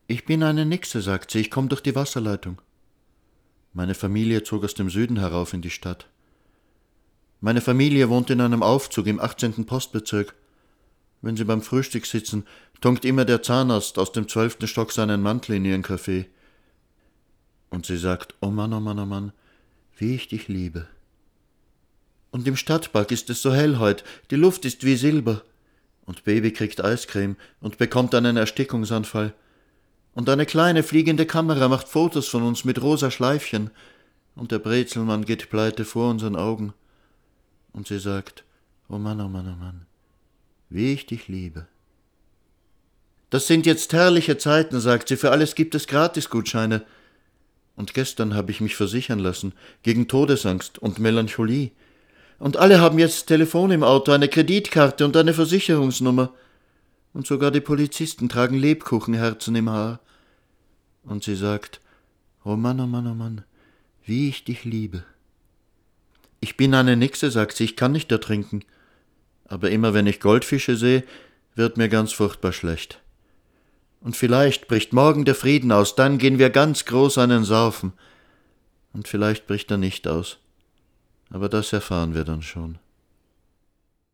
»Ich bin eine Nixe«, sagt sie, »ich komm durch die Wasserleitung.« Meine Familie zog aus dem Süden herauf in die Stadt. Meine Familie wohnt in einem Aufzug im 18. Postbezirk. Wenn sie beim Frühstück sitzen, tunkt immer der Zahnarzt aus dem 12. Stock seinen Mantel in ihren Kaffee. Und sie sagt, oh Mann, oh Mann, oh Mann, wie ich dich liebe. Und im Stadtpark ist es so hell heut, die Luft ist wie Silber. Und Baby kriegt Eiscreme und bekommt einen Erstickungsanfall. Und eine kleine fliegende Kamera macht Fotos von uns mit rosa Schleifchen. Und der Brezelmann geht pleite vor unseren Augen. Und sie sagt, oh Mann, oh Mann, oh Mann, wie ich dich liebe. Das sind jetzt herrliche Zeiten, sagt sie, für alles gibt es Gratisgutscheine. Und gestern habe ich mich versichern lassen, gegen Todesangst und Melancholie. Und alle haben jetzt Telefon im Auto, eine Kreditkarte und eine Versicherungsnummer. Und sogar die Polizisten tragen Lebkuchenherzen im Haar. Und sie sagt, oh Mann, oh Mann, oh Mann, wie ich dich liebe. Ich bin eine Nixe, sagt sie, ich kann nicht ertrinken. Aber immer wenn ich Goldfische sehe, wird mir ganz furchtbar schlecht. Und vielleicht bricht morgen der Frieden aus, dann gehen wir ganz groß einen saufen. Und vielleicht bricht er nicht aus. Aber das erfahren wir dann schon.